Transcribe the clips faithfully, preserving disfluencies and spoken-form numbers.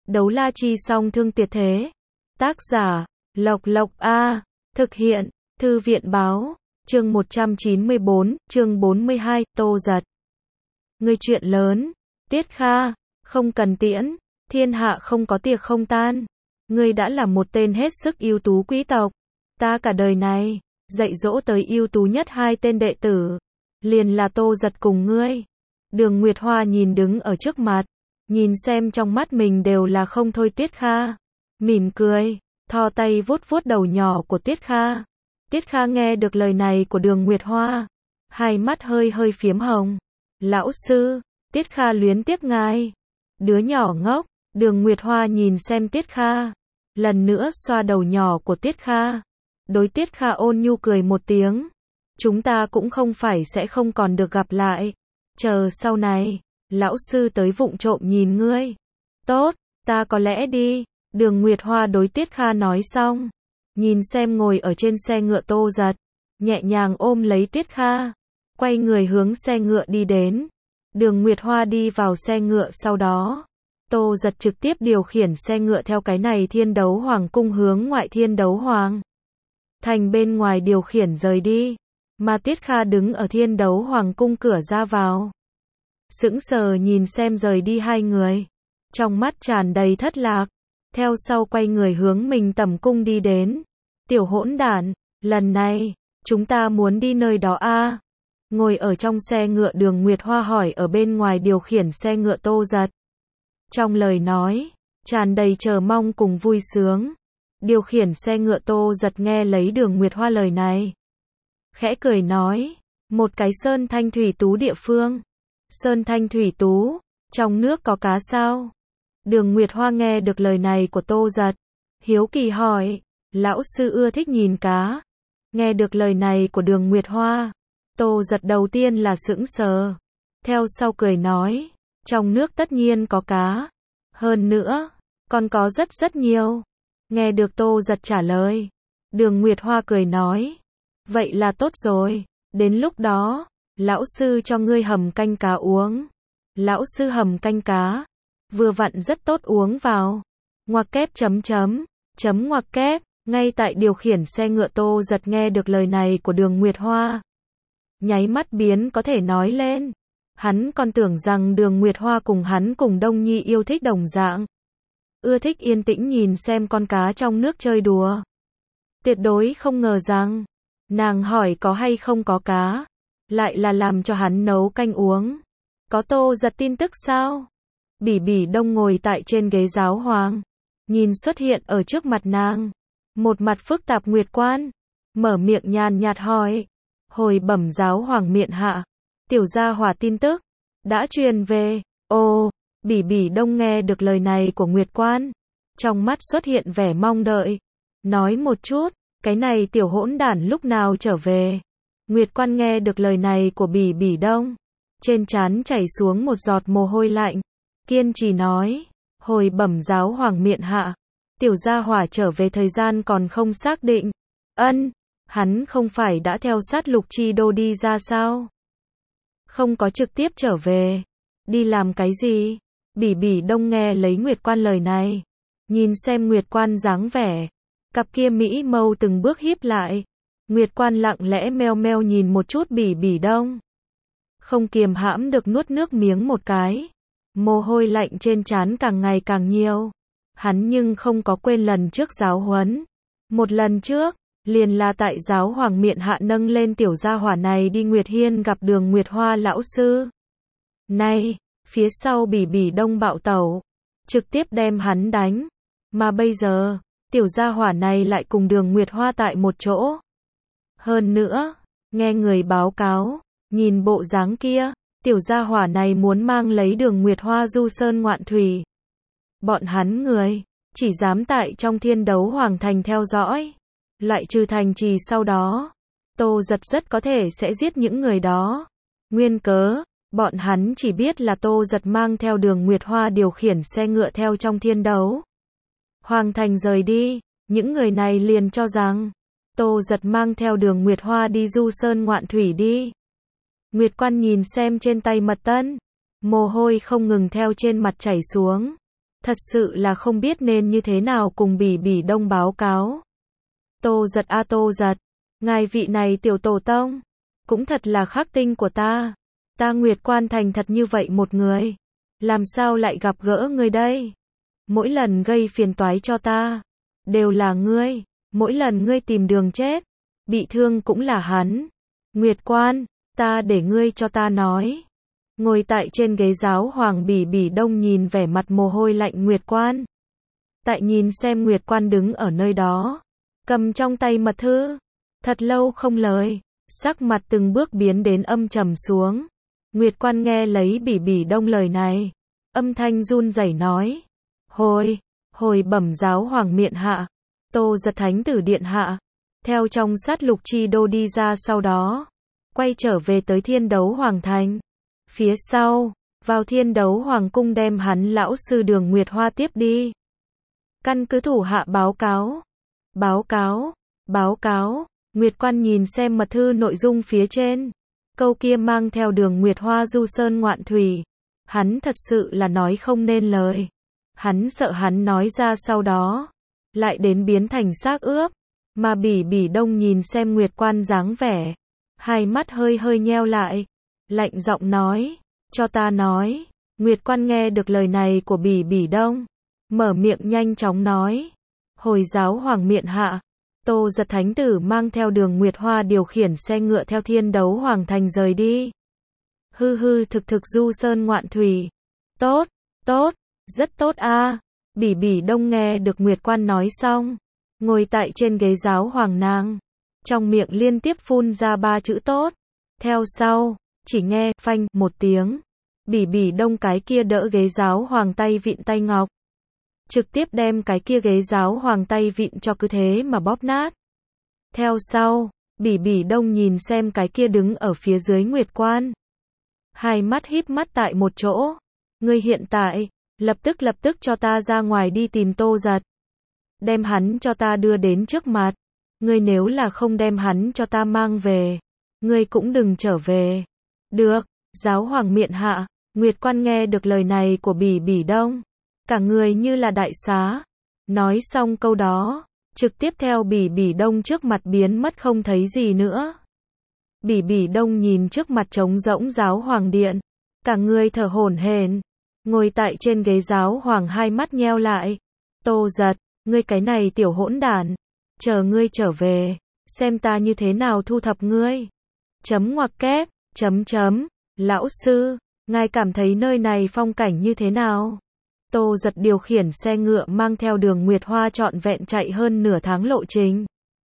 Đấu la chi song thương tuyệt thế. Tác giả, Lộc Lộc A. Thực hiện, Thư viện báo. Chương một trăm chín mươi bốn, chương bốn mươi hai, Tô Giật. Ngươi chuyện lớn. Tiết Kha, không cần tiễn. Thiên hạ không có tiệc không tan. Ngươi đã là một tên hết sức ưu tú quý tộc. Ta cả đời này, dạy dỗ tới ưu tú nhất hai tên đệ tử. Liền là Tô Giật cùng ngươi. Đường Nguyệt Hoa nhìn đứng ở trước mặt. Nhìn xem trong mắt mình đều là không thôi Tiết Kha. Mỉm cười, thò tay vuốt vuốt đầu nhỏ của Tiết Kha. Tiết Kha nghe được lời này của Đường Nguyệt Hoa. Hai mắt hơi hơi phiếm hồng. Lão sư, Tiết Kha luyến tiếc ngài. Đứa nhỏ ngốc, Đường Nguyệt Hoa nhìn xem Tiết Kha. Lần nữa xoa đầu nhỏ của Tiết Kha. Đối Tiết Kha ôn nhu cười một tiếng. Chúng ta cũng không phải sẽ không còn được gặp lại. Chờ sau này, lão sư tới vụng trộm nhìn ngươi. Tốt, ta có lẽ đi. Đường Nguyệt Hoa đối Tiết Kha nói xong. Nhìn xem ngồi ở trên xe ngựa Tô Giật. Nhẹ nhàng ôm lấy Tiết Kha. Quay người hướng xe ngựa đi đến. Đường Nguyệt Hoa đi vào xe ngựa sau đó. Tô Giật trực tiếp điều khiển xe ngựa theo cái này Thiên Đấu Hoàng cung hướng ngoại Thiên Đấu Hoàng thành bên ngoài điều khiển rời đi. Mà Tiết Kha đứng ở Thiên Đấu Hoàng cung cửa ra vào. Sững sờ nhìn xem rời đi hai người. Trong mắt tràn đầy thất lạc. Theo sau quay người hướng mình tẩm cung đi đến. Tiểu hỗn đản, lần này, chúng ta muốn đi nơi đó a à? Ngồi ở trong xe ngựa Đường Nguyệt Hoa hỏi ở bên ngoài điều khiển xe ngựa Tô Giật. Trong lời nói, tràn đầy chờ mong cùng vui sướng. Điều khiển xe ngựa Tô Giật nghe lấy Đường Nguyệt Hoa lời này. Khẽ cười nói, một cái sơn thanh thủy tú địa phương. Sơn thanh thủy tú, trong nước có cá sao? Đường Nguyệt Hoa nghe được lời này của Tô Giật. Hiếu kỳ hỏi, lão sư ưa thích nhìn cá. Nghe được lời này của Đường Nguyệt Hoa. Tô Giật đầu tiên là sững sờ. Theo sau cười nói, trong nước tất nhiên có cá. Hơn nữa, còn có rất rất nhiều. Nghe được Tô Giật trả lời. Đường Nguyệt Hoa cười nói, vậy là tốt rồi. Đến lúc đó, lão sư cho ngươi hầm canh cá uống. Lão sư hầm canh cá. Vừa vặn rất tốt uống vào. Ngoặc kép chấm chấm. Chấm ngoặc kép. Ngay tại điều khiển xe ngựa Tô Giật nghe được lời này của Đường Nguyệt Hoa. Nháy mắt biến có thể nói lên. Hắn còn tưởng rằng Đường Nguyệt Hoa cùng hắn cùng Đông Nhi yêu thích đồng dạng. Ưa thích yên tĩnh nhìn xem con cá trong nước chơi đùa. Tuyệt đối không ngờ rằng, nàng hỏi có hay không có cá. Lại là làm cho hắn nấu canh uống. Có Tô Giật tin tức sao? Bỉ Bỉ Đông ngồi tại trên ghế giáo hoàng. Nhìn xuất hiện ở trước mặt nàng. Một mặt phức tạp Nguyệt Quan. Mở miệng nhàn nhạt hỏi. Hồi bẩm giáo hoàng miện hạ. Tiểu gia hỏa tin tức. Đã truyền về. Ồ, Bỉ Bỉ Đông nghe được lời này của Nguyệt Quan. Trong mắt xuất hiện vẻ mong đợi. Nói một chút, cái này tiểu hỗn đản lúc nào trở về. Nguyệt Quan nghe được lời này của Bỉ Bỉ Đông. Trên trán chảy xuống một giọt mồ hôi lạnh. Kiên trì nói, hồi bẩm giáo hoàng miện hạ, tiểu gia hỏa trở về thời gian còn không xác định. Ân, hắn không phải đã theo sát Lục Chi Đô đi ra sao? Không có trực tiếp trở về. Đi làm cái gì? Bỉ Bỉ Đông nghe lấy Nguyệt Quan lời này. Nhìn xem Nguyệt Quan dáng vẻ. Cặp kia mỹ mâu từng bước híp lại. Nguyệt Quan lặng lẽ meo meo nhìn một chút Bỉ Bỉ Đông. Không kiềm hãm được nuốt nước miếng một cái. Mồ hôi lạnh trên trán càng ngày càng nhiều. Hắn nhưng không có quên lần trước giáo huấn. Một lần trước, liền là tại giáo hoàng miện hạ nâng lên tiểu gia hỏa này đi Nguyệt Hiên gặp Đường Nguyệt Hoa lão sư. Nay, phía sau Bỉ Bỉ Đông bạo tẩu. Trực tiếp đem hắn đánh. Mà bây giờ, tiểu gia hỏa này lại cùng Đường Nguyệt Hoa tại một chỗ. Hơn nữa, nghe người báo cáo, nhìn bộ dáng kia. Tiểu gia hỏa này muốn mang lấy Đường Nguyệt Hoa du sơn ngoạn thủy. Bọn hắn người, chỉ dám tại trong Thiên Đấu Hoàng thành theo dõi. Loại trừ thành trì sau đó. Tô Giật rất có thể sẽ giết những người đó. Nguyên cớ, bọn hắn chỉ biết là Tô Giật mang theo Đường Nguyệt Hoa điều khiển xe ngựa theo trong Thiên Đấu Hoàng thành rời đi. Những người này liền cho rằng, Tô Giật mang theo Đường Nguyệt Hoa đi du sơn ngoạn thủy đi. Nguyệt Quan nhìn xem trên tay mật tân. Mồ hôi không ngừng theo trên mặt chảy xuống. Thật sự là không biết nên như thế nào cùng Bỉ Bỉ Đông báo cáo. Tô Giật a Tô Giật, ngài vị này tiểu tổ tông, cũng thật là khắc tinh của ta. Ta Nguyệt Quan thành thật như vậy một người, làm sao lại gặp gỡ người đây? Mỗi lần gây phiền toái cho ta, đều là ngươi, mỗi lần ngươi tìm đường chết, bị thương cũng là hắn. Nguyệt Quan, ta để ngươi cho ta nói. Ngồi tại trên ghế giáo hoàng Bỉ Bỉ Đông nhìn vẻ mặt mồ hôi lạnh Nguyệt Quan. Tại nhìn xem Nguyệt Quan đứng ở nơi đó, cầm trong tay mật thư, thật lâu không lời, sắc mặt từng bước biến đến âm trầm xuống. Nguyệt Quan nghe lấy Bỉ Bỉ Đông lời này, âm thanh run rẩy nói: "Hồi, hồi bẩm giáo hoàng miện hạ, Tô Giật thánh tử điện hạ." Theo trong sát lục chi đô đi ra, sau đó quay trở về tới Thiên Đấu Hoàng thành. Phía sau, vào Thiên Đấu Hoàng cung đem hắn lão sư Đường Nguyệt Hoa tiếp đi. Căn cứ thủ hạ báo cáo, báo cáo, báo cáo. Nguyệt Quan nhìn xem mật thư nội dung phía trên, câu kia mang theo Đường Nguyệt Hoa du sơn ngoạn thủy, hắn thật sự là nói không nên lời. Hắn sợ hắn nói ra sau đó lại đến biến thành xác ướp. Mà Bỉ Bỉ Đông nhìn xem Nguyệt Quan dáng vẻ, hai mắt hơi hơi nheo lại, lạnh giọng nói: "Cho ta nói." Nguyệt Quan nghe được lời này của Bỉ Bỉ Đông, mở miệng nhanh chóng nói: "Hồi giáo hoàng miện hạ, Tô Giật thánh tử mang theo Đường Nguyệt Hoa điều khiển xe ngựa theo Thiên Đấu Hoàng thành rời đi. Hư hư thực thực du sơn ngoạn thủy. Tốt, tốt, rất tốt a." Bỉ Bỉ Đông nghe được Nguyệt Quan nói xong, ngồi tại trên ghế giáo hoàng nàng, trong miệng liên tiếp phun ra ba chữ tốt. Theo sau, chỉ nghe phanh một tiếng, Bỉ Bỉ Đông cái kia đỡ ghế giáo hoàng tay vịn tay ngọc, trực tiếp đem cái kia ghế giáo hoàng tay vịn cho cứ thế mà bóp nát. Theo sau, Bỉ Bỉ Đông nhìn xem cái kia đứng ở phía dưới Nguyệt Quan, hai mắt híp mắt tại một chỗ. "Ngươi hiện tại, lập tức lập tức cho ta ra ngoài đi tìm Tô Giật. Đem hắn cho ta đưa đến trước mặt. Ngươi nếu là không đem hắn cho ta mang về, ngươi cũng đừng trở về." "Được, giáo hoàng miện hạ." Nguyệt Quan nghe được lời này của Bỉ Bỉ Đông, cả người như là đại xá. Nói xong câu đó, trực tiếp theo Bỉ Bỉ Đông trước mặt biến mất không thấy gì nữa. Bỉ Bỉ Đông nhìn trước mặt trống rỗng giáo hoàng điện, cả người thở hổn hển, ngồi tại trên ghế giáo hoàng hai mắt nheo lại. "Tô Giật, ngươi cái này tiểu hỗn đản, chờ ngươi trở về, xem ta như thế nào thu thập ngươi." Chấm ngoặc kép, chấm chấm, "Lão sư, ngài cảm thấy nơi này phong cảnh như thế nào?" Tô Giật điều khiển xe ngựa mang theo Đường Nguyệt Hoa trọn vẹn chạy hơn nửa tháng lộ trình.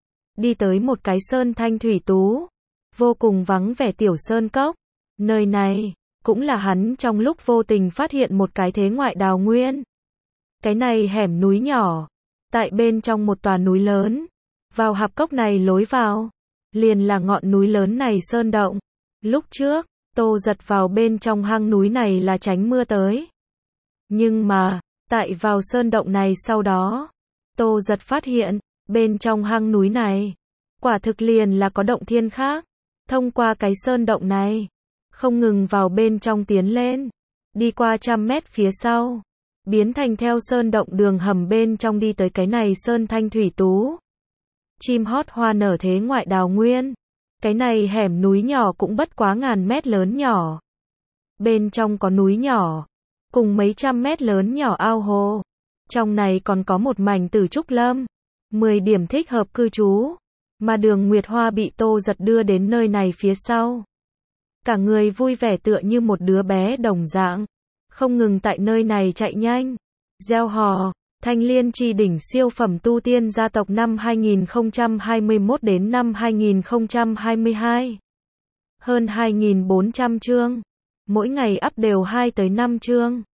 Đi tới một cái sơn thanh thủy tú, vô cùng vắng vẻ tiểu sơn cốc. Nơi này, cũng là hắn trong lúc vô tình phát hiện một cái thế ngoại đào nguyên. Cái này hẻm núi nhỏ, tại bên trong một tòa núi lớn. Vào hạp cốc này lối vào, liền là ngọn núi lớn này sơn động. Lúc trước, Tô Giật vào bên trong hang núi này là tránh mưa tới. Nhưng mà, tại vào sơn động này sau đó, Tô Giật phát hiện, bên trong hang núi này, quả thực liền là có động thiên khác. Thông qua cái sơn động này, không ngừng vào bên trong tiến lên, đi qua trăm mét phía sau, biến thành theo sơn động đường hầm bên trong đi tới cái này sơn thanh thủy tú. Chim hót hoa nở thế ngoại đào nguyên. Cái này hẻm núi nhỏ cũng bất quá ngàn mét lớn nhỏ. Bên trong có núi nhỏ, cùng mấy trăm mét lớn nhỏ ao hồ. Trong này còn có một mảnh tử trúc lâm, mười điểm thích hợp cư trú. Mà Đường Nguyệt Hoa bị Tô Giật đưa đến nơi này phía sau. Cả người vui vẻ tựa như một đứa bé đồng dạng, không ngừng tại nơi này chạy nhanh, reo hò. Thanh Liên Chi đỉnh siêu phẩm tu tiên gia tộc năm hai nghìn không trăm hai mươi mốt đến năm hai nghìn không trăm hai mươi hai. Hơn hai nghìn bốn trăm chương. Mỗi ngày up đều hai tới năm chương.